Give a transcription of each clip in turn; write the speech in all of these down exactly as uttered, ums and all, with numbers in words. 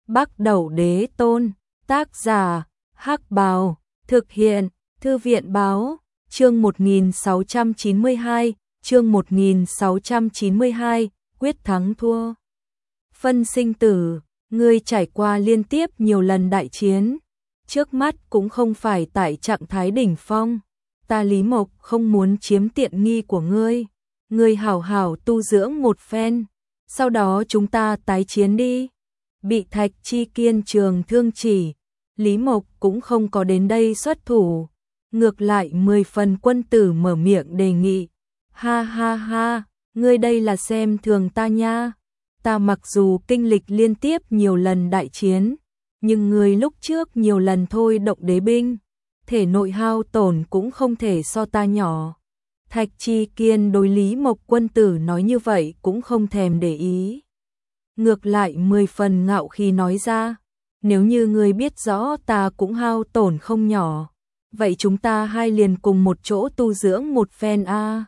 Bắc Đẩu Đế Tôn, tác giả, Hắc Bào, thực hiện, Thư viện Báo, chương một nghìn sáu trăm chín mươi hai, chương một nghìn sáu trăm chín mươi hai, quyết thắng thua. Phân sinh tử, ngươi trải qua liên tiếp nhiều lần đại chiến, trước mắt cũng không phải tại trạng thái đỉnh phong. Ta Lý Mộc không muốn chiếm tiện nghi của ngươi, ngươi hảo hảo tu dưỡng một phen, sau đó chúng ta tái chiến đi. Bị Thạch Chi Kiên trường thương chỉ, Lý Mộc cũng không có đến đây xuất thủ, ngược lại mười phần quân tử mở miệng đề nghị. Ha ha ha, ngươi đây là xem thường ta nha. Ta mặc dù kinh lịch liên tiếp nhiều lần đại chiến, nhưng ngươi lúc trước nhiều lần thôi động đế binh, thể nội hao tổn cũng không thể so ta nhỏ. Thạch Chi Kiên đối Lý Mộc quân tử nói như vậy cũng không thèm để ý. Ngược lại mười phần ngạo khí nói ra, nếu như ngươi biết rõ ta cũng hao tổn không nhỏ, vậy chúng ta hai liền cùng một chỗ tu dưỡng một phen a.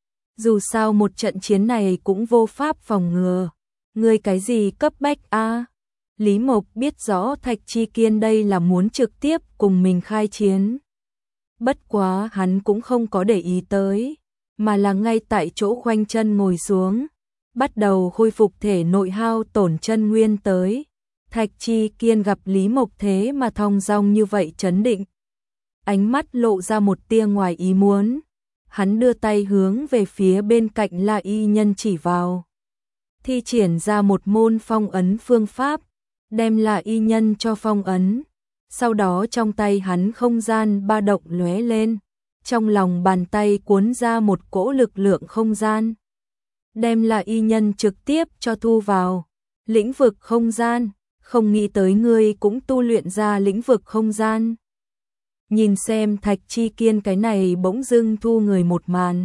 Dù sao một trận chiến này cũng vô pháp phòng ngừa, ngươi cái gì cấp bách a? Lý Mộc biết rõ Thạch Chi Kiên đây là muốn trực tiếp cùng mình khai chiến. Bất quá hắn cũng không có để ý tới, mà là ngay tại chỗ khoanh chân ngồi xuống, bắt đầu khôi phục thể nội hao tổn chân nguyên tới. Thạch Chi Kiên gặp Lý Mộc thế mà thong dong như vậy trấn định, ánh mắt lộ ra một tia ngoài ý muốn. Hắn đưa tay hướng về phía bên cạnh La Y Nhân chỉ vào, thi triển ra một môn phong ấn phương pháp, đem La Y Nhân cho phong ấn. Sau đó trong tay hắn không gian ba động lóe lên, trong lòng bàn tay cuốn ra một cỗ lực lượng không gian, đem La Y Nhân trực tiếp cho thu vào lĩnh vực không gian. Không nghĩ tới ngươi cũng tu luyện ra lĩnh vực không gian. Nhìn xem Thạch Chi Kiên cái này bỗng dưng thu người một màn,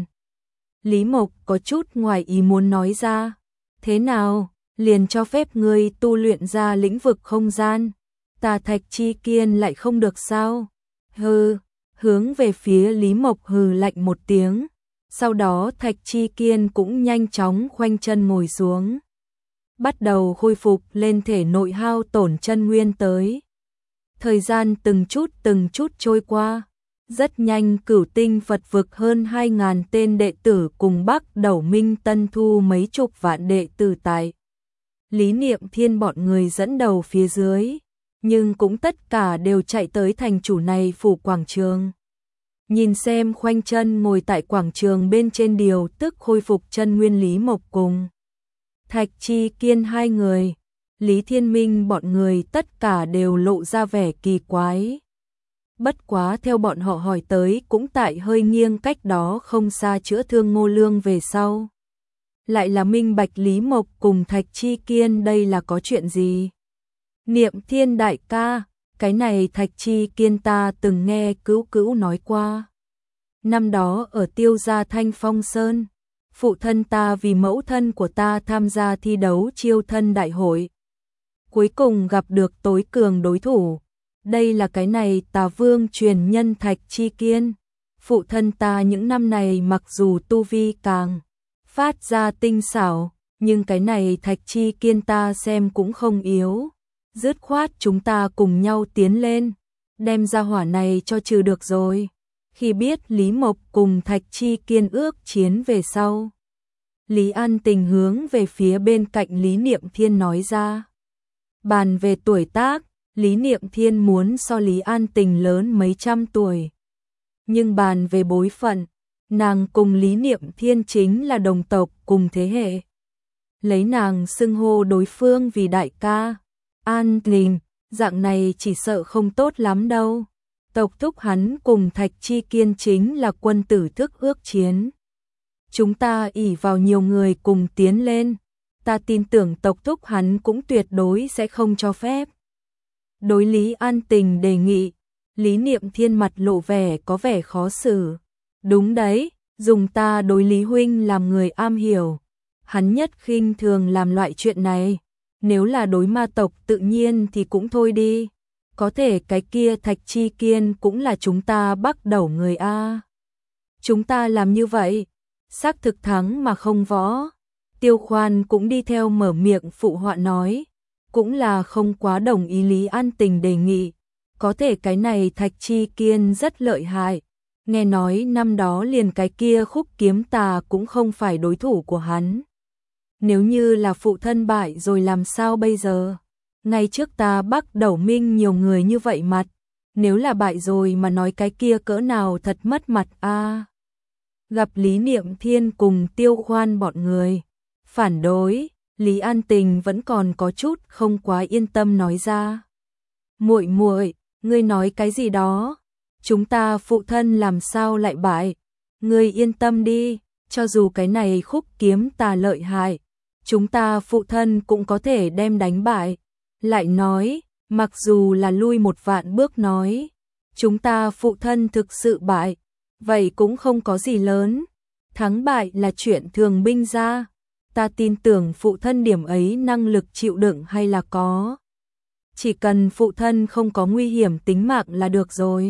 Lý Mộc có chút ngoài ý muốn nói ra, thế nào, liền cho phép ngươi tu luyện ra lĩnh vực không gian, ta Thạch Chi Kiên lại không được sao? Hừ, hướng về phía Lý Mộc hừ lạnh một tiếng, sau đó Thạch Chi Kiên cũng nhanh chóng khoanh chân ngồi xuống, bắt đầu khôi phục lên thể nội hao tổn chân nguyên tới. Thời gian từng chút từng chút trôi qua, rất nhanh Cửu Tinh Phật vực hơn hai ngàn tên đệ tử cùng Bắc Đẩu Minh Tân thu mấy chục vạn đệ tử tại Lý Niệm Thiên bọn người dẫn đầu phía dưới, nhưng cũng tất cả đều chạy tới thành chủ này phủ quảng trường. Nhìn xem khoanh chân ngồi tại quảng trường bên trên điều tức khôi phục chân nguyên Lý Mộc cùng Thạch Chi Kiên hai người, Lý Thiên Minh bọn người tất cả đều lộ ra vẻ kỳ quái. Bất quá theo bọn họ hỏi tới cũng tại hơi nghiêng cách đó không xa chữa thương Ngô Lương về sau. Lại là minh bạch Lý Mộc cùng Thạch Chi Kiên đây là có chuyện gì? Niệm Thiên đại ca, cái này Thạch Chi Kiên ta từng nghe Cữu Cữu nói qua. Năm đó ở Tiêu gia Thanh Phong Sơn, phụ thân ta vì mẫu thân của ta tham gia thi đấu chiêu thân đại hội, cuối cùng gặp được tối cường đối thủ. Đây là cái này Tà Vương truyền nhân Thạch Chi Kiên. Phụ thân ta những năm này mặc dù tu vi càng phát ra tinh xảo, nhưng cái này Thạch Chi Kiên ta xem cũng không yếu. Dứt khoát chúng ta cùng nhau tiến lên, đem ra hỏa này cho trừ được rồi. Khi biết Lý Mộc cùng Thạch Chi Kiên ước chiến về sau, Lý An Tình hướng về phía bên cạnh Lý Niệm Thiên nói ra. Bàn về tuổi tác, Lý Niệm Thiên muốn so Lý An Tình lớn mấy trăm tuổi. Nhưng bàn về bối phận, nàng cùng Lý Niệm Thiên chính là đồng tộc cùng thế hệ. Lấy nàng xưng hô đối phương vì đại ca. An Tình, dạng này chỉ sợ không tốt lắm đâu. Tộc thúc hắn cùng Thạch Chi Kiên chính là quân tử thức ước chiến. Chúng ta ỷ vào nhiều người cùng tiến lên, ta tin tưởng tộc thúc hắn cũng tuyệt đối sẽ không cho phép. Đối Lý An Tình đề nghị, Lý Niệm Thiên mặt lộ vẻ có vẻ khó xử. Đúng đấy, dùng ta đối Lý huynh làm người am hiểu, hắn nhất khinh thường làm loại chuyện này. Nếu là đối ma tộc tự nhiên thì cũng thôi đi, có thể cái kia Thạch Chi Kiên cũng là chúng ta Bắc Đẩu người a. Chúng ta làm như vậy, xác thực thắng mà không võ. Tiêu Khoan cũng đi theo mở miệng phụ họa nói, cũng là không quá đồng ý Lý An Tình đề nghị. Có thể cái này Thạch Chi Kiên rất lợi hại. Nghe nói năm đó liền cái kia Khúc Kiếm Tà cũng không phải đối thủ của hắn. Nếu như là phụ thân bại rồi làm sao bây giờ? Ngay trước ta Bắc Đẩu Minh nhiều người như vậy mặt. Nếu là bại rồi mà nói cái kia cỡ nào thật mất mặt a. Gặp Lý Niệm Thiên cùng Tiêu Khoan bọn người phản đối, Lý An Tình vẫn còn có chút không quá yên tâm nói ra. Muội muội, ngươi nói cái gì đó? Chúng ta phụ thân làm sao lại bại? Ngươi yên tâm đi, cho dù cái này Khúc Kiếm Tà lợi hại, chúng ta phụ thân cũng có thể đem đánh bại. Lại nói, mặc dù là lui một vạn bước nói, chúng ta phụ thân thực sự bại, vậy cũng không có gì lớn. Thắng bại là chuyện thường binh ra. Ta tin tưởng phụ thân điểm ấy năng lực chịu đựng hay là có. Chỉ cần phụ thân không có nguy hiểm tính mạng là được rồi.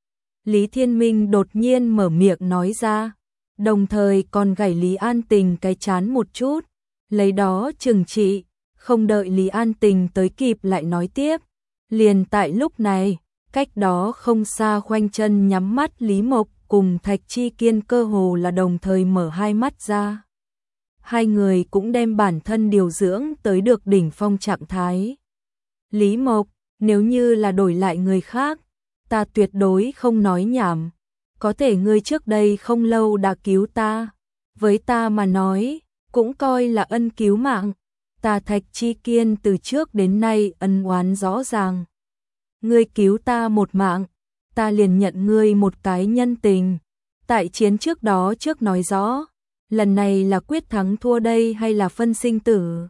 Lý Thiên Minh đột nhiên mở miệng nói ra, đồng thời còn gảy Lý An Tình cái chán một chút, lấy đó trừng trị. Không đợi Lý An Tình tới kịp lại nói tiếp, liền tại lúc này, cách đó không xa khoanh chân nhắm mắt Lý Mộc cùng Thạch Chi Kiên cơ hồ là đồng thời mở hai mắt ra. Hai người cũng đem bản thân điều dưỡng tới được đỉnh phong trạng thái. Lý Mộc, nếu như là đổi lại người khác, ta tuyệt đối không nói nhảm. Có thể ngươi trước đây không lâu đã cứu ta, với ta mà nói, cũng coi là ân cứu mạng. Ta Thạch Chi Kiên từ trước đến nay ân oán rõ ràng. Ngươi cứu ta một mạng, ta liền nhận ngươi một cái nhân tình. Tại chiến trước đó trước nói rõ, lần này là quyết thắng thua đây hay là phân sinh tử?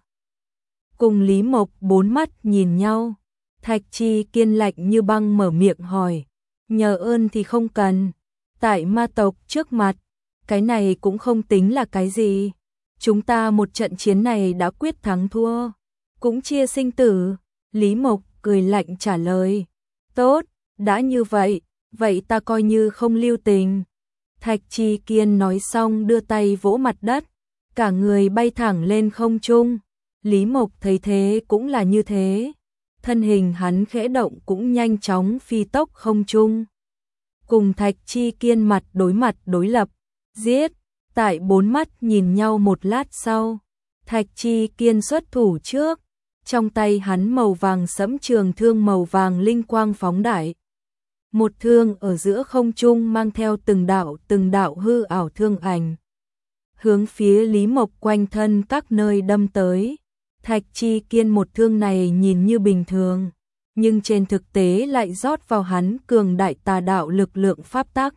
Cùng Lý Mộc bốn mắt nhìn nhau, Thạch Chi Kiên lạnh như băng mở miệng hỏi, nhờ ơn thì không cần, tại ma tộc trước mặt, cái này cũng không tính là cái gì. Chúng ta một trận chiến này đã quyết thắng thua, cũng chia sinh tử. Lý Mộc cười lạnh trả lời, tốt, đã như vậy, vậy ta coi như không lưu tình. Thạch Chi Kiên nói xong đưa tay vỗ mặt đất, cả người bay thẳng lên không trung. Lý Mộc thấy thế cũng là như thế, thân hình hắn khẽ động cũng nhanh chóng phi tốc không trung. Cùng Thạch Chi Kiên mặt đối mặt đối lập, giết. Tại bốn mắt nhìn nhau một lát sau, Thạch Chi Kiên xuất thủ trước, trong tay hắn màu vàng sẫm trường thương màu vàng linh quang phóng đại. Một thương ở giữa không trung mang theo từng đạo từng đạo hư ảo thương ảnh, hướng phía Lý Mộc quanh thân các nơi đâm tới. Thạch Chi Kiên một thương này nhìn như bình thường, nhưng trên thực tế lại rót vào hắn cường đại tà đạo lực lượng pháp tắc.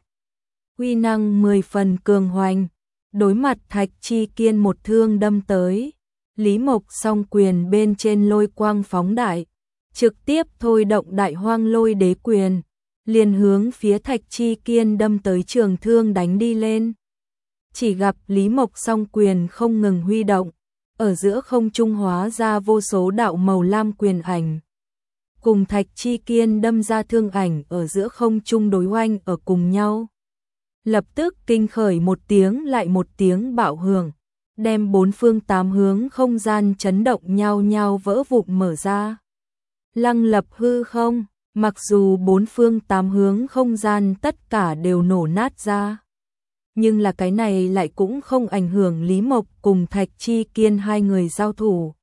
Uy năng mười phần cường hoành. Đối mặt Thạch Chi Kiên một thương đâm tới, Lý Mộc song quyền bên trên lôi quang phóng đại, trực tiếp thôi động đại hoang lôi đế quyền, liền hướng phía Thạch Chi Kiên đâm tới trường thương đánh đi lên. Chỉ gặp Lý Mộc song quyền không ngừng huy động, ở giữa không trung hóa ra vô số đạo màu lam quyền ảnh. Cùng Thạch Chi Kiên đâm ra thương ảnh ở giữa không trung đối oanh ở cùng nhau. Lập tức kinh khởi một tiếng lại một tiếng bạo hưởng, đem bốn phương tám hướng không gian chấn động nhau nhau vỡ vụn mở ra. Lăng lập hư không, mặc dù bốn phương tám hướng không gian tất cả đều nổ nát ra, nhưng là cái này lại cũng không ảnh hưởng Lý Mộc cùng Thạch Chi Kiên hai người giao thủ.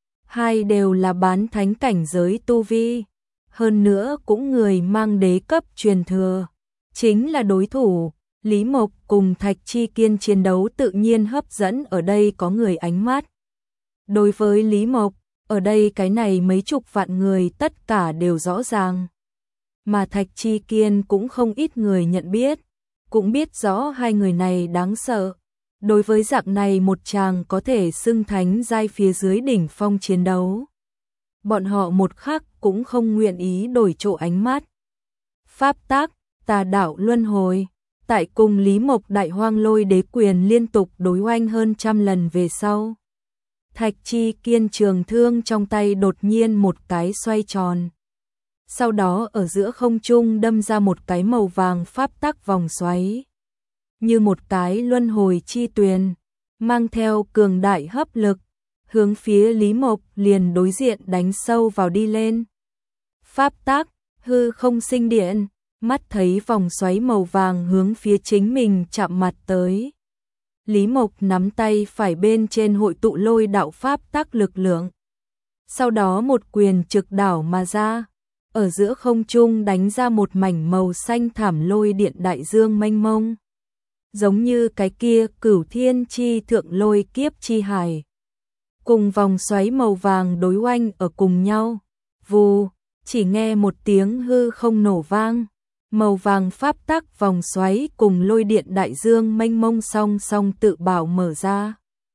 Hai đều là bán thánh cảnh giới tu vi, hơn nữa cũng người mang đế cấp truyền thừa, chính là đối thủ. Lý Mộc cùng Thạch Chi Kiên chiến đấu tự nhiên hấp dẫn ở đây có người ánh mắt. Đối với Lý Mộc, ở đây cái này mấy chục vạn người tất cả đều rõ ràng. Mà Thạch Chi Kiên cũng không ít người nhận biết, cũng biết rõ hai người này đáng sợ. Đối với dạng này một chàng có thể xưng thánh giai phía dưới đỉnh phong chiến đấu, bọn họ một khắc cũng không nguyện ý đổi chỗ ánh mắt. Pháp tắc, tà đạo luân hồi. Tại cùng Lý Mộc đại hoang lôi đế quyền liên tục đối oanh hơn trăm lần về sau, Thạch Chi Kiên trường thương trong tay đột nhiên một cái xoay tròn. Sau đó ở giữa không trung đâm ra một cái màu vàng pháp tắc vòng xoáy, như một cái luân hồi chi tuyền, mang theo cường đại hấp lực, hướng phía Lý Mộc liền đối diện đánh sâu vào đi lên. Pháp tắc, hư không sinh điện, mắt thấy vòng xoáy màu vàng hướng phía chính mình chạm mặt tới. Lý Mộc nắm tay phải bên trên hội tụ lôi đạo pháp tắc lực lượng. Sau đó một quyền trực đảo mà ra, ở giữa không trung đánh ra một mảnh màu xanh thảm lôi điện đại dương mênh mông. Giống như cái kia Cửu Thiên chi thượng lôi kiếp chi hải. Cùng vòng xoáy màu vàng đối oanh ở cùng nhau. Vù, chỉ nghe một tiếng hư không nổ vang. Màu vàng pháp tắc vòng xoáy cùng lôi điện đại dương mênh mông song song tự bảo mở ra.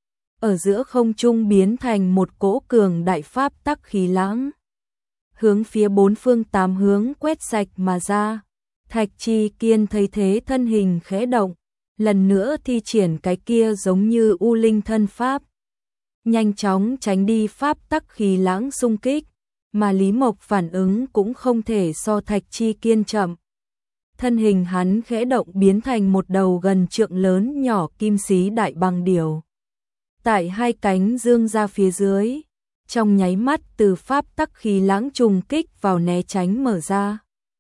Ở giữa không trung biến thành một cỗ cường đại pháp tắc khí lãng. Hướng phía bốn phương tám hướng quét sạch mà ra. Thạch Chi Kiên thấy thế thân hình khẽ động, lần nữa thi triển cái kia giống như u linh thân pháp. Nhanh chóng tránh đi pháp tắc khí lãng xung kích, mà Lý Mộc phản ứng cũng không thể so Thạch Chi Kiên chậm. Thân hình hắn khẽ động biến thành một đầu gần trượng lớn nhỏ kim xí đại băng điểu. Tại hai cánh dương ra phía dưới, trong nháy mắt từ pháp tắc khí lãng trùng kích vào né tránh mở ra.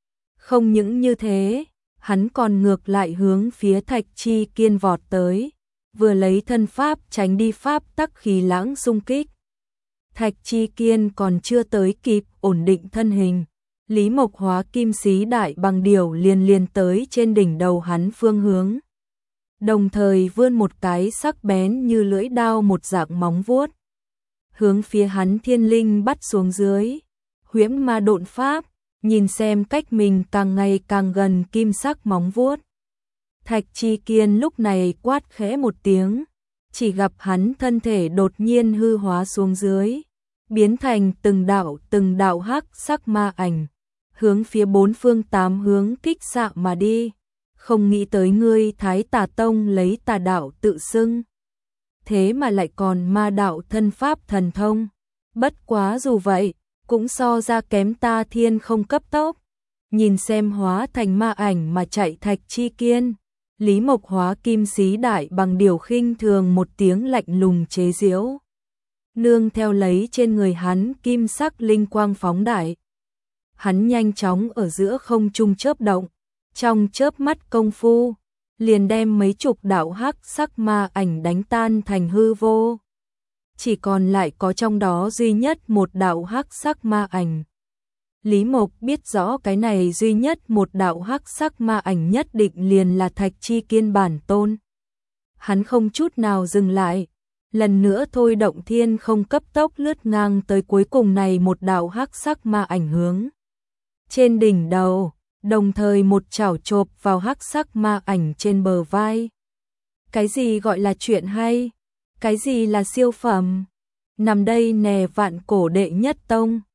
Không những như thế, hắn còn ngược lại hướng phía Thạch Chi Kiên vọt tới, vừa lấy thân pháp tránh đi pháp tắc khí lãng xung kích. Thạch Chi Kiên còn chưa tới kịp ổn định thân hình, Lý Mộc hóa kim xí đại băng điểu liền liền tới trên đỉnh đầu hắn phương hướng. Đồng thời vươn một cái sắc bén như lưỡi đao một dạng móng vuốt, hướng phía hắn thiên linh bắt xuống dưới. Huyễn ma độn pháp, nhìn xem cách mình càng ngày càng gần kim sắc móng vuốt. Thạch Chi Kiên lúc này quát khẽ một tiếng, chỉ gặp hắn thân thể đột nhiên hư hóa xuống dưới, biến thành từng đạo từng đạo hắc sắc ma ảnh, hướng phía bốn phương tám hướng kích xạ mà đi. Không nghĩ tới ngươi Thái Tà Tông lấy tà đạo tự xưng, thế mà lại còn ma đạo thân pháp thần thông. Bất quá dù vậy, cũng so ra kém ta thiên không cấp tốc. Nhìn xem hóa thành ma ảnh mà chạy Thạch Chi Kiên, Lý Mộc hóa kim xí đại bằng điều khinh thường một tiếng lạnh lùng chế giễu. Nương theo lấy trên người hắn kim sắc linh quang phóng đại. Hắn nhanh chóng ở giữa không trung chớp động, trong chớp mắt công phu, liền đem mấy chục đạo hắc sắc ma ảnh đánh tan thành hư vô. Chỉ còn lại có trong đó duy nhất một đạo hắc sắc ma ảnh. Lý Mộc biết rõ cái này duy nhất một đạo hắc sắc ma ảnh nhất định liền là Thạch Chi Kiên bản tôn. Hắn không chút nào dừng lại, lần nữa thôi động thiên không cấp tốc lướt ngang tới cuối cùng này một đạo hắc sắc ma ảnh hướng trên đỉnh đầu, đồng thời một chảo chộp vào hắc sắc ma ảnh trên bờ vai. Cái gì gọi là chuyện hay? Cái gì là siêu phẩm? Nằm đây nè vạn cổ đệ nhất tông.